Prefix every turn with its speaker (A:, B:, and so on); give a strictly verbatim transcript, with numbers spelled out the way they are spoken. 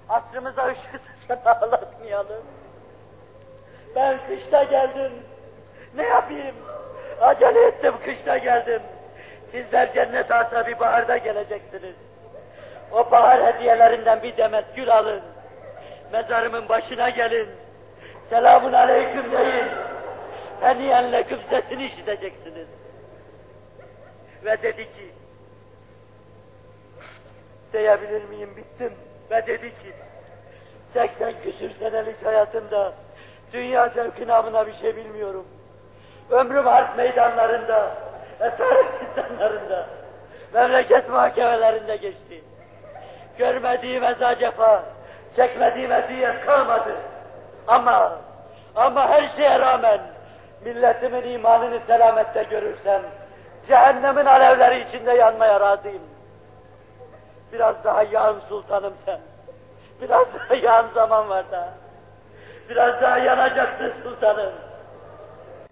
A: Asrımıza ışık saçan ağlatmayalım. Ben kışta geldim. Ne yapayım? Acele ettim, kışta geldim. Sizler cennet asabi baharda geleceksiniz. O bahar hediyelerinden bir demet gül alın. Mezarımın başına gelin. Selamun aleyküm deyin. Heniyen leküm sesini işiteceksiniz. Ve dedi ki, diyebilir miyim, bittim. Ve dedi ki, seksen küsür senelik hayatımda dünya zevki namına bir şey bilmiyorum. Ömrüm harp meydanlarında, esaret zindanlarında, memleket muhakemelerinde geçti. Görmediğim eza cefa, çekmediğim eziyet kalmadı. Ama, ama her şeye rağmen, milletimin imanını selamette görürsem, cehennemin alevleri içinde yanmaya razıyım. Biraz daha yan sultanım sen. Biraz daha yan zaman var da. Biraz daha yanacaksın sultanım.